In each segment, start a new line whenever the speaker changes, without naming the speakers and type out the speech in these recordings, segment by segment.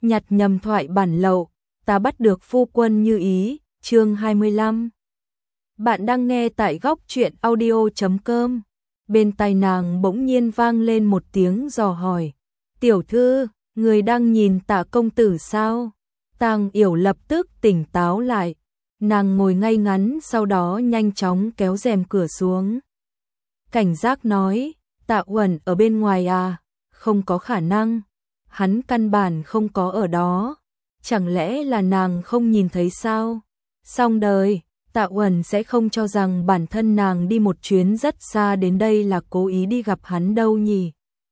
nhặt nhầm thoại bản lậu, ta bắt được phu quân như ý, chương 25. Bạn đang nghe tại góc truyện audio.com. Bên tai nàng bỗng nhiên vang lên một tiếng dò hỏi. Tiểu thư, người đang nhìn Tạ công tử sao? Tang Yểu lập tức tỉnh táo lại. Nàng ngồi ngay ngắn, sau đó nhanh chóng kéo rèm cửa xuống. Cảnh giác nói, Tạ Uẩn ở bên ngoài à? Không có khả năng. Hắn căn bản không có ở đó. Chẳng lẽ là nàng không nhìn thấy sao? Xong đời, Tạ Uẩn sẽ không cho rằng bản thân nàng đi một chuyến rất xa đến đây là cố ý đi gặp hắn đâu nhỉ?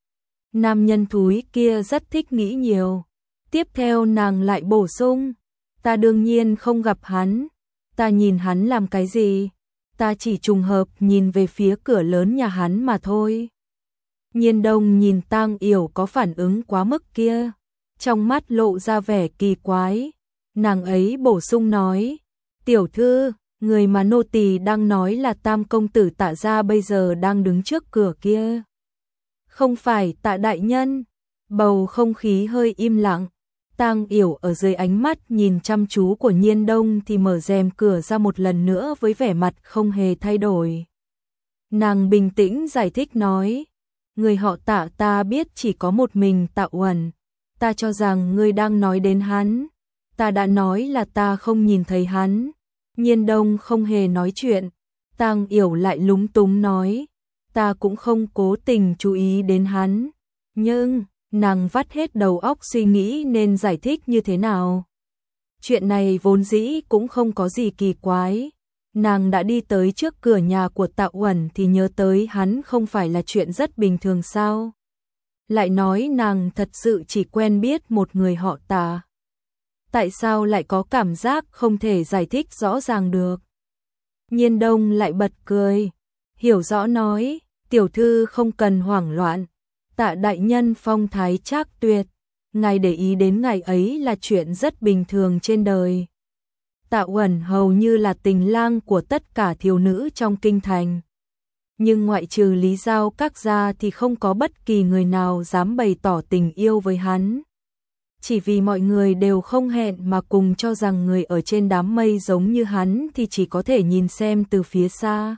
Nam nhân thúi kia rất thích nghĩ nhiều. Tiếp theo nàng lại bổ sung, ta đương nhiên không gặp hắn. Ta nhìn hắn làm cái gì? Ta chỉ trùng hợp nhìn về phía cửa lớn nhà hắn mà thôi. Nhiên Đông nhìn Tang Yểu có phản ứng quá mức kia, trong mắt lộ ra vẻ kỳ quái. Nàng ấy bổ sung nói, tiểu thư, người mà nô tỳ đang nói là Tam công tử Tạ gia bây giờ đang đứng trước cửa kia. Không phải Tạ đại nhân. Bầu không khí hơi im lặng. Tang Yểu ở dưới ánh mắt nhìn chăm chú của Nhiên Đông thì mở rèm cửa ra một lần nữa với vẻ mặt không hề thay đổi. Nàng bình tĩnh giải thích nói, người họ Tạ ta biết chỉ có một mình Tạ Uẩn. Ta cho rằng ngươi đang nói đến hắn. Ta đã nói là ta không nhìn thấy hắn. Nhiên Đông không hề nói chuyện. Tang Yểu lại lúng túng nói, ta cũng không cố tình chú ý đến hắn. Nhưng nàng vắt hết đầu óc suy nghĩ nên giải thích như thế nào. Chuyện này vốn dĩ cũng không có gì kỳ quái. Nàng đã đi tới trước cửa nhà của Tạ Uẩn thì nhớ tới hắn không phải là chuyện rất bình thường sao? Lại nói nàng thật sự chỉ quen biết một người họ Tạ. Tại sao lại có cảm giác không thể giải thích rõ ràng được? Nhiên Đông lại bật cười, hiểu rõ nói, tiểu thư không cần hoảng loạn. Tạ đại nhân phong thái trác tuyệt, ngài để ý đến ngài ấy là chuyện rất bình thường trên đời. Tạ Uẩn hầu như là tình lang của tất cả thiếu nữ trong kinh thành. Nhưng ngoại trừ Lý Giao các gia thì không có bất kỳ người nào dám bày tỏ tình yêu với hắn. Chỉ vì mọi người đều không hẹn mà cùng cho rằng người ở trên đám mây giống như hắn thì chỉ có thể nhìn xem từ phía xa.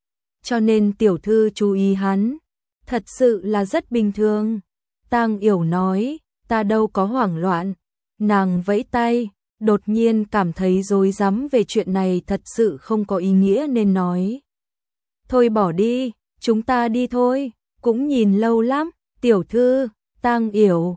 Cho nên tiểu thư chú ý hắn. Thật sự là rất bình thường. Tang Yểu nói, ta đâu có hoảng loạn. Nàng vẫy tay, đột nhiên cảm thấy rối rắm về chuyện này thật sự không có ý nghĩa nên nói. Thôi bỏ đi, chúng ta đi thôi, cũng nhìn lâu lắm, tiểu thư. Tang Yểu,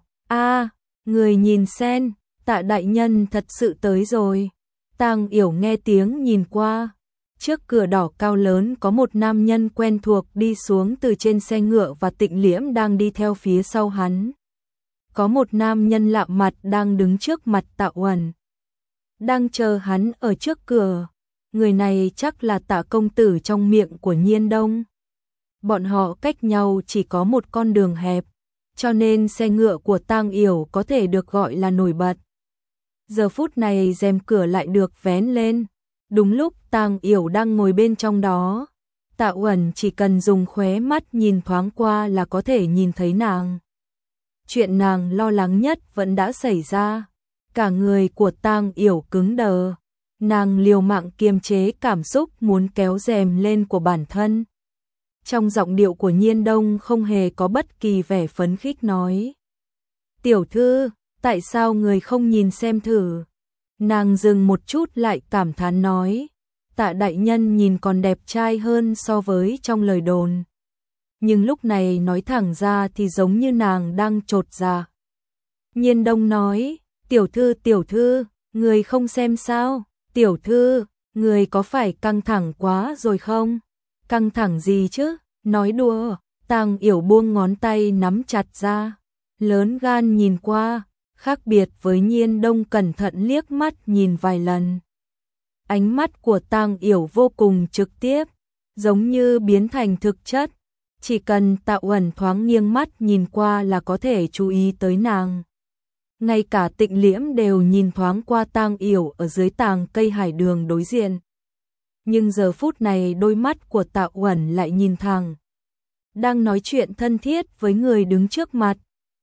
người nhìn xem, Tạ đại nhân thật sự tới rồi. Tang Yểu nghe tiếng nhìn qua. Trước cửa đỏ cao lớn có một nam nhân quen thuộc đi xuống từ trên xe ngựa và Tịnh Liễm đang đi theo phía sau hắn. Có một nam nhân lạ mặt đang đứng trước mặt Tạ Uẩn, đang chờ hắn ở trước cửa. Người này chắc là Tạ công tử trong miệng của Nhiên Đông. Bọn họ cách nhau chỉ có một con đường hẹp, cho nên xe ngựa của Tang Yểu có thể được gọi là nổi bật. Giờ phút này rèm cửa lại được vén lên. Đúng lúc Tang Yểu đang ngồi bên trong đó, Tạ Uẩn chỉ cần dùng khóe mắt nhìn thoáng qua là có thể nhìn thấy nàng. Chuyện nàng lo lắng nhất vẫn đã xảy ra. Cả người của Tang Yểu cứng đờ. Nàng liều mạng kiềm chế cảm xúc muốn kéo rèm lên của bản thân. Trong giọng điệu của Nhiên Đông không hề có bất kỳ vẻ phấn khích nói, tiểu thư, tại sao người không nhìn xem thử? Nàng dừng một chút lại cảm thán nói, Tạ đại nhân nhìn còn đẹp trai hơn so với trong lời đồn. Nhưng lúc này nói thẳng ra thì giống như nàng đang chột dạ. Nhiên Đông nói, tiểu thư, người không xem sao? Tiểu thư, người có phải căng thẳng quá rồi không? Căng thẳng gì chứ? Nói đùa. Tang Yểu buông ngón tay nắm chặt ra, lớn gan nhìn qua. Khác biệt với Nhiên Đông cẩn thận liếc mắt nhìn vài lần. Ánh mắt của Tang Yểu vô cùng trực tiếp, giống như biến thành thực chất. Chỉ cần Tạ Uẩn thoáng nghiêng mắt nhìn qua là có thể chú ý tới nàng. Ngay cả Tịnh Liễm đều nhìn thoáng qua Tang Yểu ở dưới tàng cây hải đường đối diện. Nhưng giờ phút này đôi mắt của Tạ Uẩn lại nhìn thẳng. Đang nói chuyện thân thiết với người đứng trước mặt.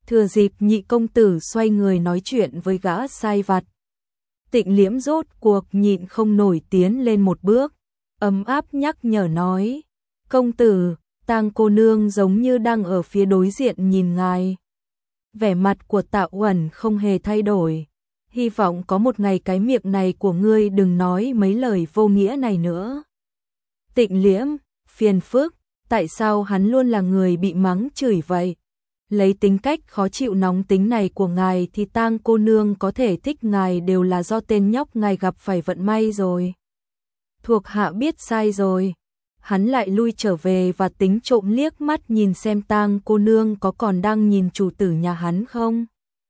Thừa dịp Nhị công tử xoay người nói chuyện với gã sai vặt, Tịnh Liễm rốt cuộc nhịn không nổi tiến lên một bước, ấm áp nhắc nhở nói: "Công tử, Tang cô nương giống như đang ở phía đối diện nhìn ngài." Vẻ mặt của Tạ Uẩn không hề thay đổi, hy vọng có một ngày cái miệng này của ngươi đừng nói mấy lời vô nghĩa này nữa. Tịnh Liễm, phiền phức, tại sao hắn luôn là người bị mắng chửi vậy? Lấy tính cách khó chịu nóng tính này của ngài thì Tang cô nương có thể thích ngài đều là do tên nhóc ngài gặp phải vận may rồi. Thuộc hạ biết sai rồi. Hắn lại lui trở về và tính trộm liếc mắt nhìn xem Tang cô nương có còn đang nhìn chủ tử nhà hắn không.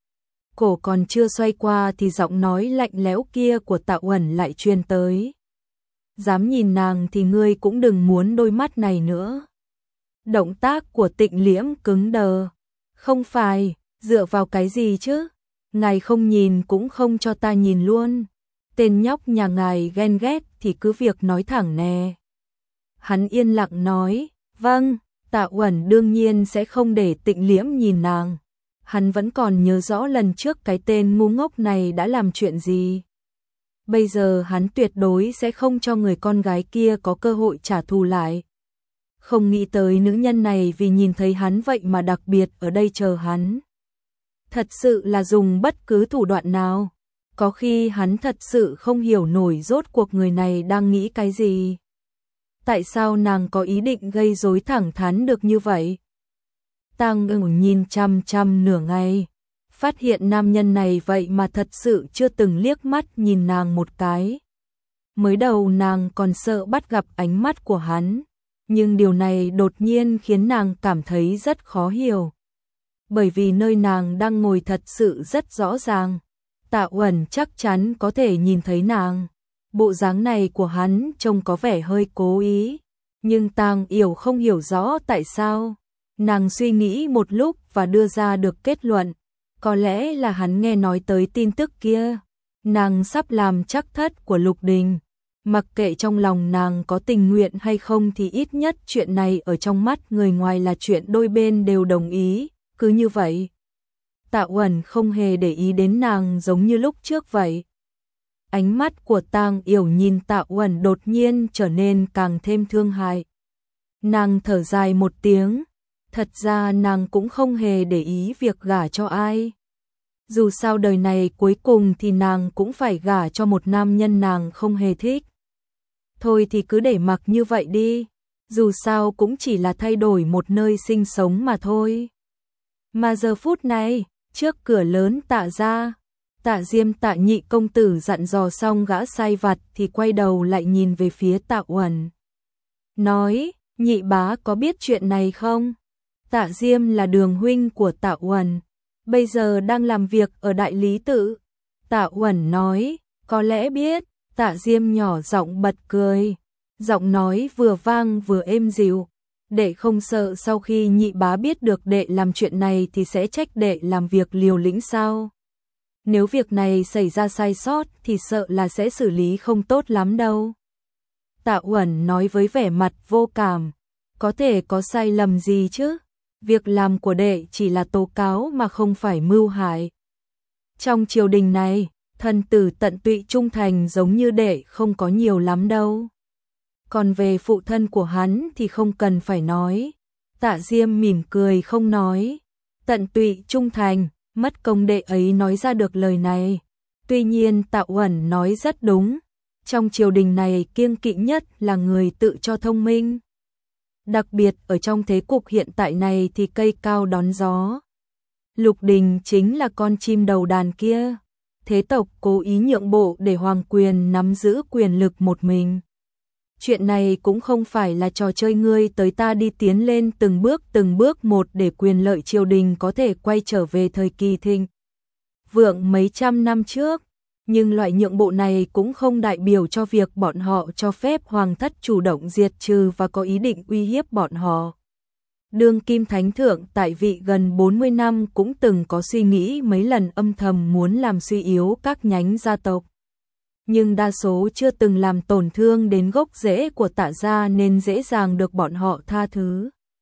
Cổ còn chưa xoay qua thì giọng nói lạnh lẽo kia của Tạ Uẩn lại truyền tới: "Dám nhìn nàng thì ngươi cũng đừng muốn đôi mắt này nữa." Động tác của Tịnh Liễm cứng đờ. "Không phải, dựa vào cái gì chứ? Ngài không nhìn cũng không cho ta nhìn luôn. Tên nhóc nhà ngài ghen ghét thì cứ việc nói thẳng nè." Hắn yên lặng nói: "Vâng." Tạ Uẩn đương nhiên sẽ không để Tịnh Liễm nhìn nàng. Hắn vẫn còn nhớ rõ lần trước cái tên ngu ngốc này đã làm chuyện gì. Bây giờ hắn tuyệt đối sẽ không cho người con gái kia có cơ hội trả thù lại. Không nghĩ tới nữ nhân này vì nhìn thấy hắn vậy mà đặc biệt ở đây chờ hắn. Thật sự là dùng bất cứ thủ đoạn nào. Có khi hắn thật sự không hiểu nổi rốt cuộc người này đang nghĩ cái gì. Tại sao nàng có ý định gây rối thẳng thắn được như vậy? Tang Ngưng nhìn chăm chăm nửa ngày, phát hiện nam nhân này vậy mà thật sự chưa từng liếc mắt nhìn nàng một cái. Mới đầu nàng còn sợ bắt gặp ánh mắt của hắn, nhưng điều này đột nhiên khiến nàng cảm thấy rất khó hiểu. Bởi vì nơi nàng đang ngồi thật sự rất rõ ràng, Tạ Uẩn chắc chắn có thể nhìn thấy nàng. Bộ dáng này của hắn trông có vẻ hơi cố ý, nhưng Tang Yểu không hiểu rõ tại sao. Nàng suy nghĩ một lúc và đưa ra được kết luận, có lẽ là hắn nghe nói tới tin tức kia. Nàng sắp làm trắc thất của Lục Đình. Mặc kệ trong lòng nàng có tình nguyện hay không thì ít nhất chuyện này ở trong mắt người ngoài là chuyện đôi bên đều đồng ý, cứ như vậy. Tạ Uẩn không hề để ý đến nàng giống như lúc trước vậy. Ánh mắt của Tang Yểu nhìn Tạ Uẩn đột nhiên trở nên càng thêm thương hại. Nàng thở dài một tiếng, thật ra nàng cũng không hề để ý việc gả cho ai. Dù sao đời này cuối cùng thì nàng cũng phải gả cho một nam nhân nàng không hề thích. Thôi thì cứ để mặc như vậy đi, dù sao cũng chỉ là thay đổi một nơi sinh sống mà thôi. Mà giờ phút này, trước cửa lớn Tạ gia, Tạ Diêm Tạ Nhị công tử dặn dò xong gã sai vặt thì quay đầu lại nhìn về phía Tạ Uẩn. Nói, Nhị bá có biết chuyện này không? Tạ Diêm là đường huynh của Tạ Uẩn, bây giờ đang làm việc ở Đại Lý Tự. Tạ Uẩn nói, có lẽ biết. Tạ Diêm nhỏ giọng bật cười, giọng nói vừa vang vừa êm dịu. Đệ không sợ sau khi Nhị bá biết được đệ làm chuyện này thì sẽ trách đệ làm việc liều lĩnh sao? Nếu việc này xảy ra sai sót thì sợ là sẽ xử lý không tốt lắm đâu. Tạ Uẩn nói với vẻ mặt vô cảm, có thể có sai lầm gì chứ? Việc làm của đệ chỉ là tố cáo mà không phải mưu hại. Trong triều đình này, thần tử tận tụy trung thành giống như đệ không có nhiều lắm đâu. Còn về phụ thân của hắn thì không cần phải nói. Tạ Diêm mỉm cười không nói. Tận tụy trung thành, mất công đệ ấy nói ra được lời này. Tuy nhiên Tạ Uẩn nói rất đúng. Trong triều đình này kiêng kỵ nhất là người tự cho thông minh. Đặc biệt ở trong thế cục hiện tại này thì cây cao đón gió. Lục Đình chính là con chim đầu đàn kia. Thế tộc cố ý nhượng bộ để hoàng quyền nắm giữ quyền lực một mình. Chuyện này cũng không phải là trò chơi ngươi tới ta đi tiến lên từng bước một để quyền lợi triều đình có thể quay trở về thời kỳ thịnh vượng mấy trăm năm trước. Nhưng loại nhượng bộ này cũng không đại biểu cho việc bọn họ cho phép hoàng thất chủ động diệt trừ và có ý định uy hiếp bọn họ. Đương kim thánh thượng tại vị gần 40 năm cũng từng có suy nghĩ mấy lần âm thầm muốn làm suy yếu các nhánh gia tộc. Nhưng đa số chưa từng làm tổn thương đến gốc rễ của Tạ gia nên dễ dàng được bọn họ tha thứ.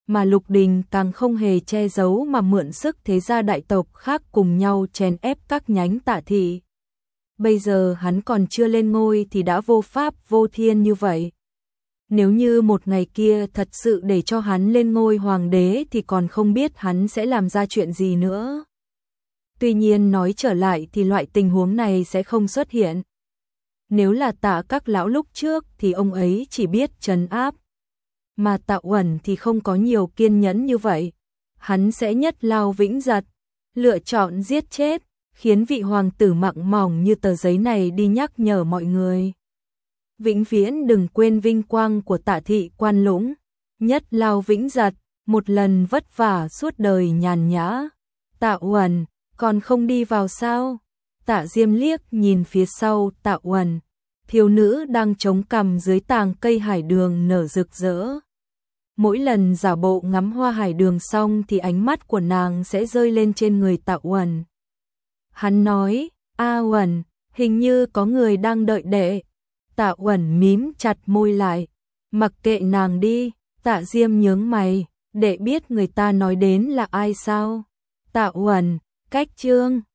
mà Lục Đình càng không hề che giấu mà mượn sức thế gia đại tộc khác cùng nhau chèn ép các nhánh Tạ thị. Bây giờ hắn còn chưa lên ngôi thì đã vô pháp vô thiên như vậy. Nếu như một ngày kia thật sự để cho hắn lên ngôi hoàng đế thì còn không biết hắn sẽ làm ra chuyện gì nữa. Tuy nhiên nói trở lại thì loại tình huống này sẽ không xuất hiện. Nếu là Tạ các lão lúc trước thì ông ấy chỉ biết trấn áp. Mà Tạ Uẩn thì không có nhiều kiên nhẫn như vậy. Hắn sẽ nhất lao vĩnh giật, lựa chọn giết chết, khiến vị hoàng tử mặng mỏng như tờ giấy này đi nhắc nhở mọi người. Vĩnh viễn đừng quên vinh quang của Tạ thị Quan Lũng, nhất lao vĩnh giật, một lần vất vả suốt đời nhàn nhã. Tạ Uẩn, còn không đi vào sao? Tạ Diêm liếc nhìn phía sau Tạ Uẩn, thiếu nữ đang chống cằm dưới tàng cây hải đường nở rực rỡ. Mỗi lần giả bộ ngắm hoa hải đường xong thì ánh mắt của nàng sẽ rơi lên trên người Tạ Uẩn. Hắn nói, A Uẩn, hình như có người đang đợi đệ. Tạ Uẩn mím chặt môi lại, mặc kệ nàng đi. Tạ Diêm nhướng mày, đệ biết người ta nói đến là ai sao? Tạ Uẩn, cách chương